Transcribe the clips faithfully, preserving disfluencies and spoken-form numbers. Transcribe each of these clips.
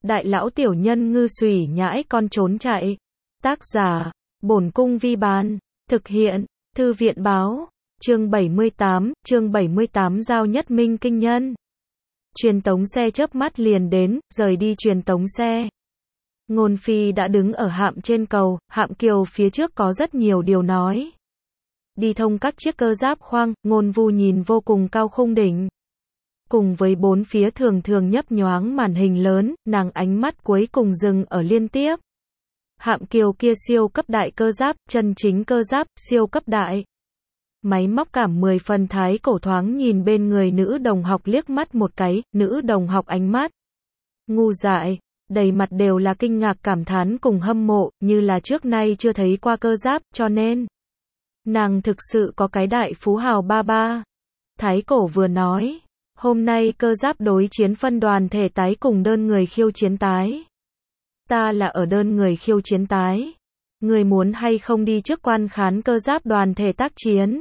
đại lão tiểu nhân ngư xùy nhãi con trốn chạy. Tác giả, Bổn Cung Vi Bán. Thực hiện, Thư viện Báo. Chương bảy mươi tám, chương bảy mươi tám Giao Nhất Minh Kinh Nhân. Truyền tống xe chớp mắt liền đến, rời đi truyền tống xe. Ngôn Phi đã đứng ở hạm trên cầu, hạm kiều phía trước có rất nhiều điều nói. Đi thông các chiếc cơ giáp khoang, Ngôn Vu nhìn vô cùng cao khung đỉnh. Cùng với bốn phía thường thường nhấp nhoáng màn hình lớn, nàng ánh mắt cuối cùng dừng ở liên tiếp. Hạm kiều kia siêu cấp đại cơ giáp, chân chính cơ giáp, siêu cấp đại. Máy móc cảm mười phần thái cổ thoáng nhìn bên người nữ đồng học liếc mắt một cái, nữ đồng học ánh mắt ngu dại, đầy mặt đều là kinh ngạc cảm thán cùng hâm mộ, như là trước nay chưa thấy qua cơ giáp, cho nên nàng thực sự có cái đại phú hào ba ba. Thái cổ vừa nói, hôm nay cơ giáp đối chiến phân đoàn thể tái cùng đơn người khiêu chiến tái. Ta là ở đơn người khiêu chiến tái. Người muốn hay không đi trước quan khán cơ giáp đoàn thể tác chiến?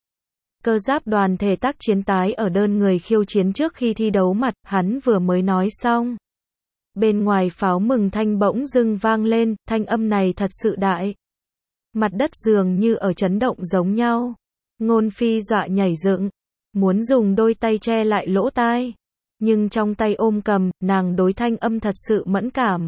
Cơ giáp đoàn thể tác chiến tái ở đơn người khiêu chiến trước khi thi đấu mặt, hắn vừa mới nói xong. Bên ngoài pháo mừng thanh bỗng dưng vang lên, thanh âm này thật sự đại. Mặt đất dường như ở chấn động giống nhau. Ngôn Phi dọa nhảy dựng, muốn dùng đôi tay che lại lỗ tai. Nhưng trong tay ôm cầm, nàng đối thanh âm thật sự mẫn cảm.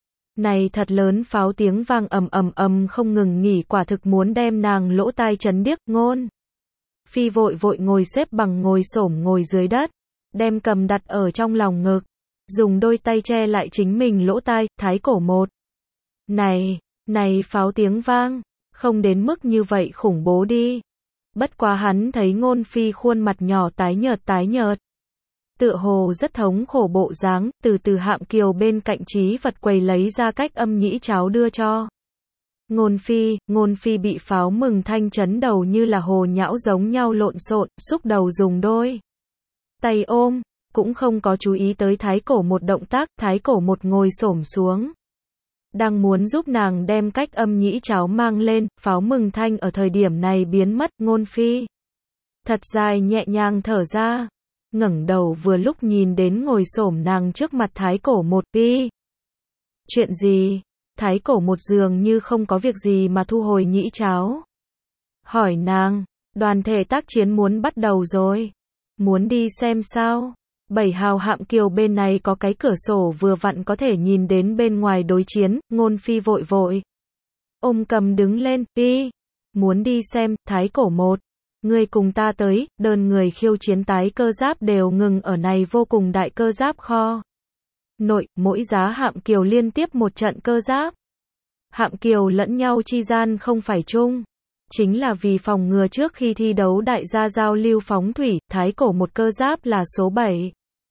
Này thật lớn pháo tiếng vang ầm ầm ầm không ngừng nghỉ quả thực muốn đem nàng lỗ tai chấn điếc. Ngôn Phi vội vội ngồi xếp bằng ngồi xổm ngồi dưới đất, đem cầm đặt ở trong lòng ngực, dùng đôi tay che lại chính mình lỗ tai. Thái cổ một. Này, này pháo tiếng vang, không đến mức như vậy khủng bố đi. Bất quá hắn thấy Ngôn Phi khuôn mặt nhỏ tái nhợt tái nhợt. Tựa hồ rất thống khổ bộ dáng, từ từ hạm kiều bên cạnh trí vật quầy lấy ra cách âm nhĩ cháo đưa cho. Ngôn Phi, Ngôn Phi bị pháo mừng thanh chấn đầu như là hồ nhão giống nhau lộn xộn, xúc đầu dùng đôi tay ôm, cũng không có chú ý tới thái cổ một động tác, thái cổ một ngồi xổm xuống. Đang muốn giúp nàng đem cách âm nhĩ cháo mang lên, pháo mừng thanh ở thời điểm này biến mất. Ngôn Phi thật dài nhẹ nhàng thở ra, ngẩng đầu vừa lúc nhìn đến ngồi xổm nàng trước mặt thái cổ một. Pi, chuyện gì? Thái cổ một dường như không có việc gì mà thu hồi nhĩ cháo. Hỏi nàng, đoàn thể tác chiến muốn bắt đầu rồi. Muốn đi xem sao? Bảy hào hạm kiều bên này có cái cửa sổ vừa vặn có thể nhìn đến bên ngoài đối chiến. Ngôn Phi vội vội ôm cầm đứng lên. Pi, muốn đi xem. Thái cổ một, ngươi cùng ta tới. Đơn người khiêu chiến tái cơ giáp đều ngừng ở này vô cùng đại cơ giáp kho nội, mỗi giá hạm kiều liên tiếp một trận cơ giáp. Hạm kiều lẫn nhau chi gian không phải chung. Chính là vì phòng ngừa trước khi thi đấu đại gia giao lưu phóng thủy, thái cổ một cơ giáp là số bảy.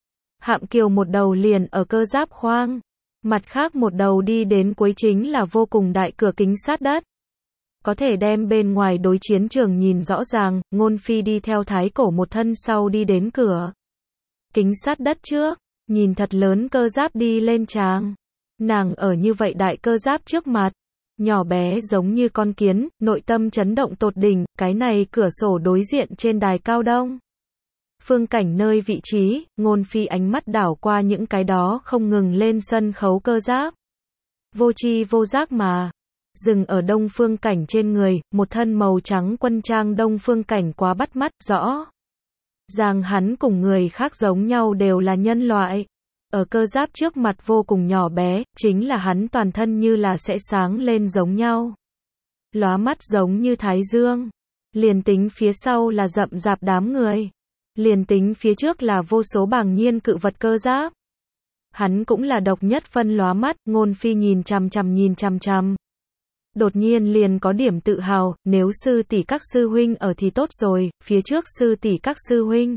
Hạm kiều một đầu liền ở cơ giáp khoang. Mặt khác một đầu đi đến cuối chính là vô cùng đại cửa kính sát đất. Có thể đem bên ngoài đối chiến trường nhìn rõ ràng. Ngôn Phi đi theo thái cổ một thân sau đi đến cửa kính sát đất trước. Nhìn thật lớn cơ giáp đi lên tràng. Nàng ở như vậy đại cơ giáp trước mặt. Nhỏ bé giống như con kiến, nội tâm chấn động tột đỉnh. Cái này cửa sổ đối diện trên đài cao đông phương cảnh nơi vị trí, Ngôn Phi ánh mắt đảo qua những cái đó không ngừng lên sân khấu cơ giáp. Vô tri vô giác mà. Dừng ở đông phương cảnh trên người, một thân màu trắng quân trang đông phương cảnh quá bắt mắt, rõ ràng hắn cùng người khác giống nhau đều là nhân loại. Ở cơ giáp trước mặt vô cùng nhỏ bé, chính là hắn toàn thân như là sẽ sáng lên giống nhau. Lóa mắt giống như thái dương. Liền tính phía sau là rậm rạp đám người. Liền tính phía trước là vô số bảng nhiên cự vật cơ giáp. Hắn cũng là độc nhất phân lóa mắt. Ngôn Phi nhìn chằm chằm nhìn chằm chằm. Đột nhiên liền có điểm tự hào, nếu sư tỷ các sư huynh ở thì tốt rồi, phía trước sư tỷ các sư huynh.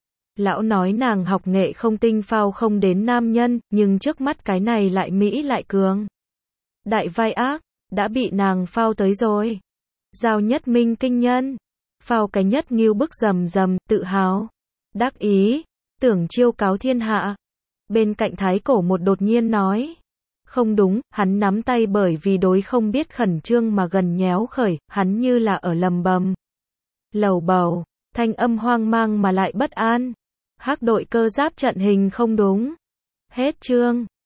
Lão nói nàng học nghệ không tinh phao không đến nam nhân, nhưng trước mắt cái này lại mỹ lại cường. Đại vai ác, đã bị nàng phao tới rồi. Giao Nhất Minh Kinh Nhân. Phao cái nhất nghiêu bức rầm rầm, tự hào. Đắc ý, tưởng chiêu cáo thiên hạ. Bên cạnh thái cổ một đột nhiên nói. Không đúng, hắn nắm tay bởi vì đối không biết khẩn trương mà gần nhéo khởi, hắn như là ở lầm bầm. Lầu bầu, thanh âm hoang mang mà lại bất an. Hắc đội cơ giáp trận hình không đúng. Hết chương.